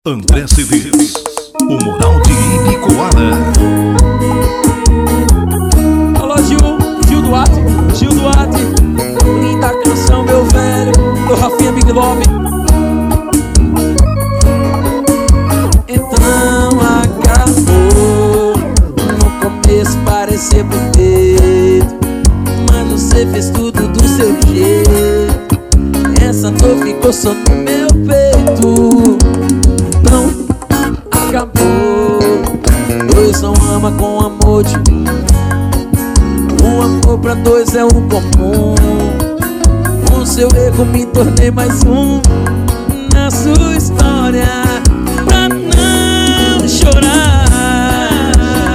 André CDs, o moral de Ibicoara. Alô Gil Duarte, linda canção meu velho, do Rafinha Big Lobby. Então acabou, no começo parecia perfeito, mas você fez tudo do seu jeito. Essa dor ficou só no meu peito. Então acabou, dois não ama com amor de um. Um amor pra dois é o comum. Com seu erro me tornei mais um na sua história. Pra não chorar,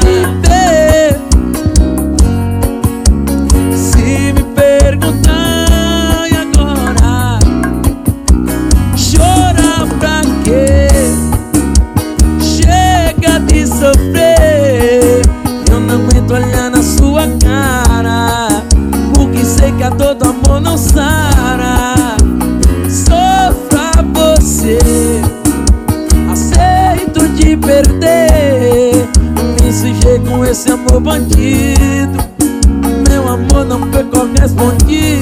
se me perguntar e agora, chorar pra quê? Chega de sofrer, eu não aguento olhar na sua cara, porque sei que a dor do amor não sara. Sofra você, aceito te perder, me sujei com esse amor bandido. Meu amor não foi correspondido.